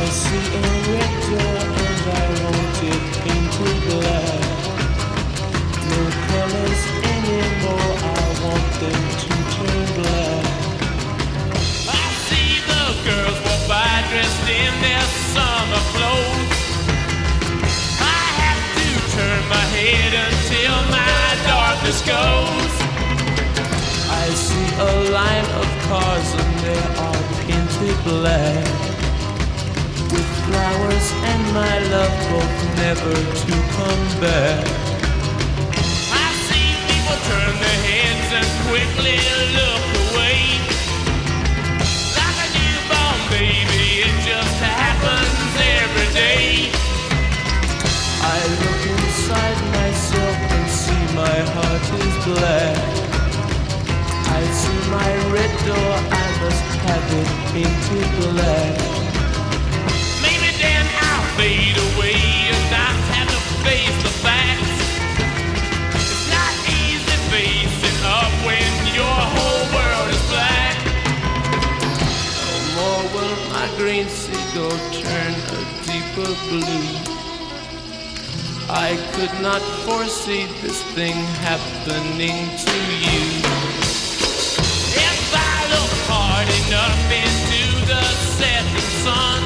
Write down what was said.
see a red door and I want it painted black. No colors anymore, I want them to turn black. I see the girls walk by dressed in their summer clothes. I have to turn my head until my darkness goes. I see a line of cars and they are painted black, with flowers and my love both never to come back. I see people turn their heads and quickly look away. Like a newborn baby, it just happens every day. I look inside myself and see my heart is black. I see my red door, I must have it painted black. Maybe then I'll fade away and not have to face the facts. It's not easy facing up when your whole world is black. No more will my green seagull turn a deeper blue. I could not foresee this thing happening to you. If I look hard enough into the setting sun,